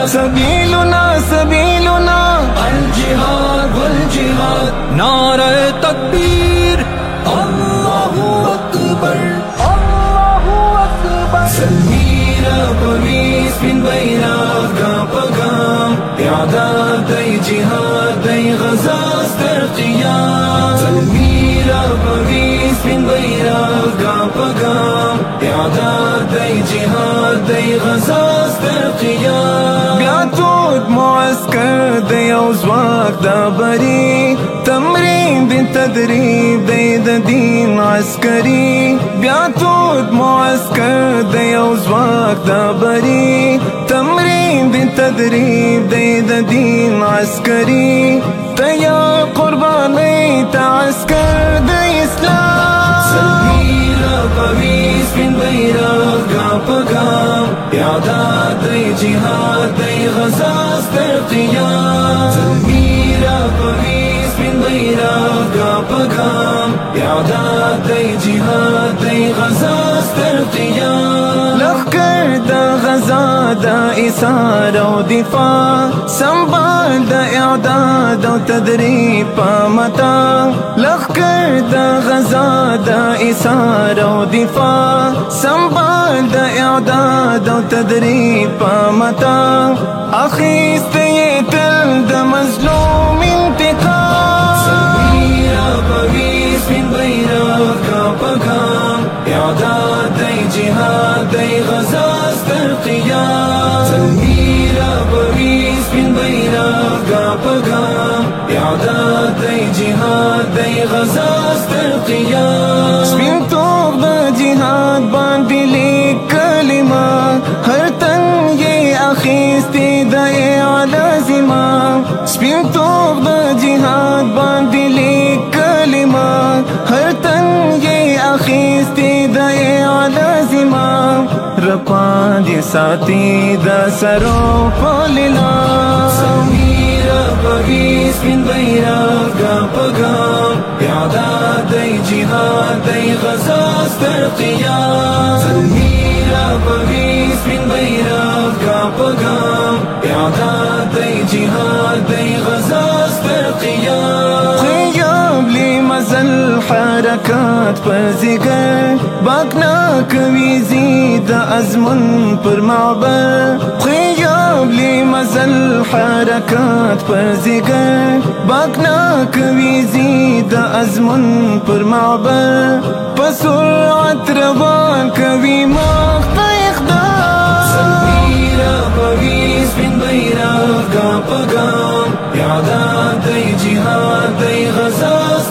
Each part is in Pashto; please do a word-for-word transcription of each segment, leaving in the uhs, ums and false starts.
سبيلنا سبيلنا الجهاد والجهاد نعرہ تکبیر الله أكبر الله أكبر سلمينا بويس من بينات قام بقام إعداد دي جهاد دي غزاز ترقيات سلمينا بويس من بينات قام بقام إعداد دي جهاد دي غزاز ترقيات بیاتود معسكر دی اوزواک دا بری تمرین دی تدریب دی د دین عسکری بیاتود معسكر دی اوزواک دا بری تمرین دی تدریب دی د دین عسکری تیار قربانی تا عسكر دی اسلام سلمينا بويس من بينات قام بقام إعداد دي جهاد دي غزاز ترقيات سلمينا بويس من بينات قام بقام إعداد دي جهاد دي غزاز ترقيات لخکر دا غزا دا اثار و دفاع سنبال دا اعداد و تدریب پامتا لخکر دا غزا دا اثار و دفاع سنبال دا اعداد و تدریب پامتا اخیست یہ تل دا مظلوم انتقام سلمينا بويس من بينات قام بقام إعداد دي جهاد دي غزاز ترقيات سلمينا بويس من بينات قام بقام إعداد دي جهاد دي غزاز ترقيات سپین توغ دا جہاد باندی لیک کلمہ ہر تن یہ اخیستی دا اعلازمہ سپین توغ دا جہاد باندی لیک کلمہ ہر تن یہ اخیستی دا اعلازمہ رپا دی ساتی دا سرو پولنا سلمينا بويس من بينات قام بقام إعداد دي جهاد دي غزاز ترقيات سلمينا بويس من بينات قام بقام إعداد دي جهاد دي غزاز ترقيات خیاب لی مزل حرکات پر زگر باکنا کوي زید ازمن پر معبر خیاب لی مزل حرکات پر زگر باکنا کوي زید ازمن پر معبر پسرعت روان کوي مخت اقدام سلمينا بويس من بينات قام بقام إعداد دي جهاد دي غزاز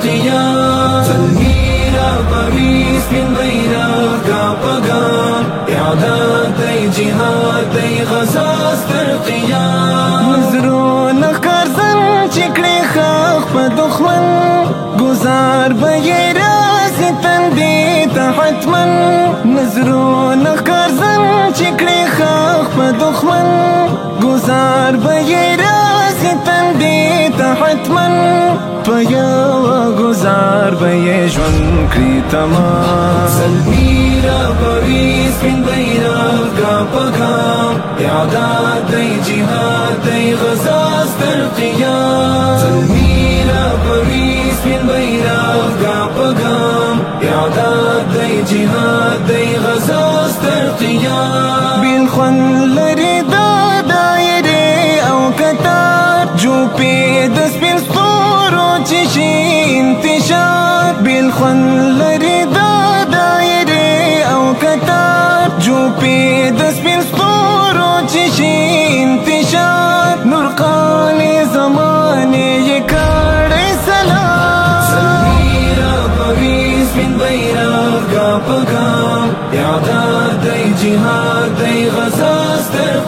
ترقيات سلمينا بويس من بينات قام بقام إعداد دي جهاد دي غزاز ترقيات نظرو نخکار زن چکڑی خاق پا دخمن گزار بی راز تندی تا حتمن نظرو نخکار زن چکڑی خاق پا دخمن گزار بی راز تندی تا حتمن پیا و گزار بی جون کری تمام سلمينا بويس من بينات قام بقام إعداد دي جهاد دي غزاز ترقيات سلمينا بويس من بينات قام بقام إعداد دي جهاد دي غزاز ترقيات بالخون لري دا دایره او کتار جو پی دس بین ستورو چشی انتشار بالخون لري دا دایره او کتار جو پی دس بین ستورو چشی انتشار نورقان زمانه یہ کڑی سلام سلمينا بويس من بينات قام بقام إعداد دي جهاد دي غزاز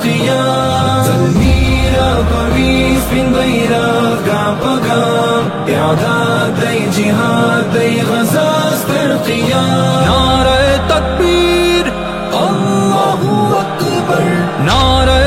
ترقيات سلمينا بويس من بينات قام بقام إعداد دي جهاد دي غزاز ترقيات نعرہ تکبیر الله أكبر نعرہ